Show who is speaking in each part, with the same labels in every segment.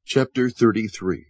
Speaker 1: Chapter 33.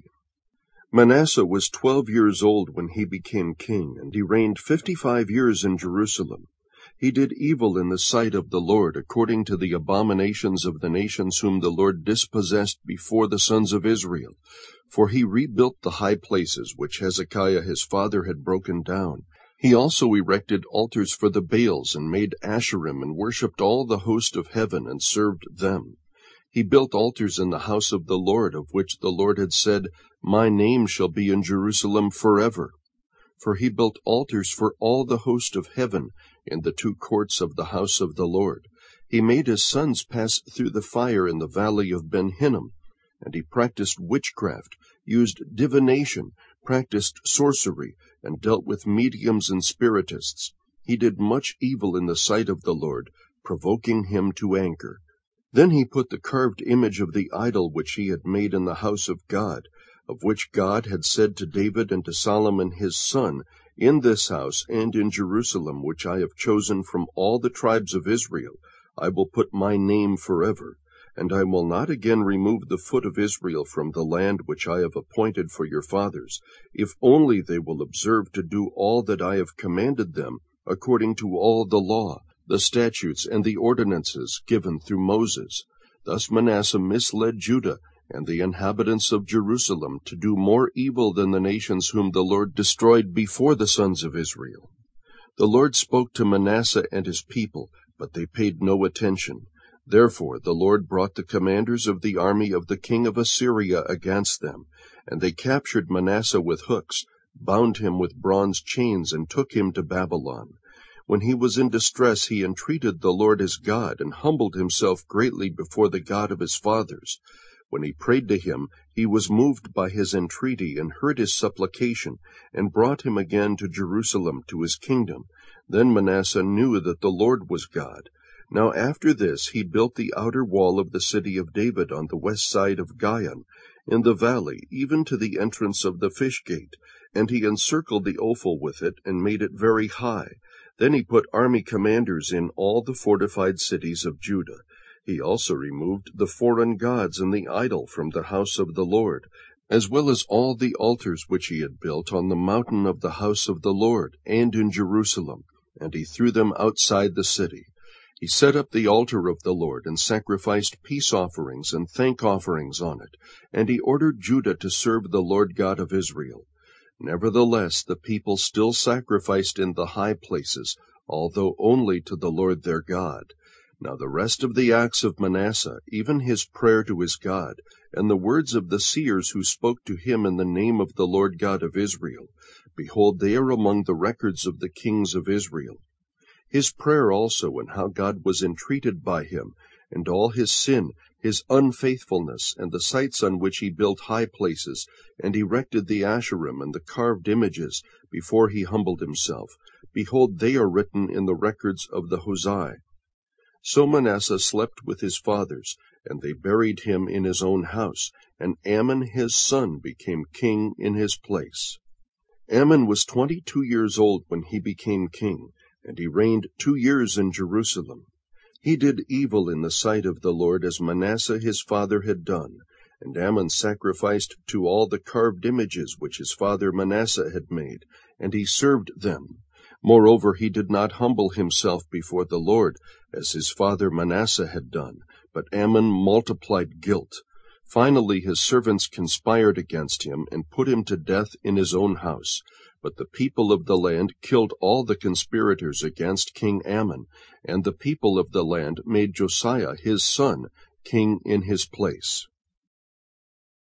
Speaker 1: Manasseh was 12 years old when he became king, and he reigned 55 years in Jerusalem. He did evil in the sight of the Lord, according to the abominations of the nations whom the Lord dispossessed before the sons of Israel. For he rebuilt the high places which Hezekiah his father had broken down. He also erected altars for the Baals, and made Asherim, and worshipped all the host of heaven, and served them. He built altars in the house of the Lord, of which the Lord had said, My name shall be in Jerusalem forever. For he built altars for all the host of heaven in the two courts of the house of the Lord. He made his sons pass through the fire in the valley of Ben Hinnom. And he practiced witchcraft, used divination, practiced sorcery, and dealt with mediums and spiritists. He did much evil in the sight of the Lord, provoking him to anger. Then he put the carved image of the idol which he had made in the house of God, of which God had said to David and to Solomon his son, In this house and in Jerusalem, which I have chosen from all the tribes of Israel, I will put my name forever. And I will not again remove the foot of Israel from the land which I have appointed for your fathers, if only they will observe to do all that I have commanded them, according to all the law, the statutes, and the ordinances given through Moses. Thus Manasseh misled Judah and the inhabitants of Jerusalem to do more evil than the nations whom the Lord destroyed before the sons of Israel. The Lord spoke to Manasseh and his people, but they paid no attention. Therefore the Lord brought the commanders of the army of the king of Assyria against them, and they captured Manasseh with hooks, bound him with bronze chains, and took him to Babylon. When he was in distress, he entreated the Lord his God, and humbled himself greatly before the God of his fathers. When he prayed to him, he was moved by his entreaty, and heard his supplication, and brought him again to Jerusalem, to his kingdom. Then Manasseh knew that the Lord was God. Now after this he built the outer wall of the city of David on the west side of Gihon, in the valley, even to the entrance of the fish gate, and he encircled the Ophel with it, and made it very high. Then he put army commanders in all the fortified cities of Judah. He also removed the foreign gods and the idol from the house of the Lord, as well as all the altars which he had built on the mountain of the house of the Lord, and in Jerusalem, and he threw them outside the city. He set up the altar of the Lord, and sacrificed peace offerings and thank offerings on it, and he ordered Judah to serve the Lord God of Israel. Nevertheless, the people still sacrificed in the high places, although only to the Lord their God. Now the rest of the acts of Manasseh, even his prayer to his God, and the words of the seers who spoke to him in the name of the Lord God of Israel, behold, they are among the records of the kings of Israel. His prayer also, and how God was entreated by him, and all his sin, his unfaithfulness, and the sites on which he built high places, and erected the Asherim and the carved images, before he humbled himself. Behold, they are written in the records of the Hosai. So Manasseh slept with his fathers, and they buried him in his own house, and Amon his son became king in his place. Amon was 22 years old when he became king, and he reigned 2 years in Jerusalem. He did evil in the sight of the Lord, as Manasseh his father had done, and Amon sacrificed to all the carved images which his father Manasseh had made, and he served them. Moreover, he did not humble himself before the Lord, as his father Manasseh had done, but Amon multiplied guilt. Finally his servants conspired against him, and put him to death in his own house. But the people of the land killed all the conspirators against King Amon, and the people of the land made Josiah his son king in his place.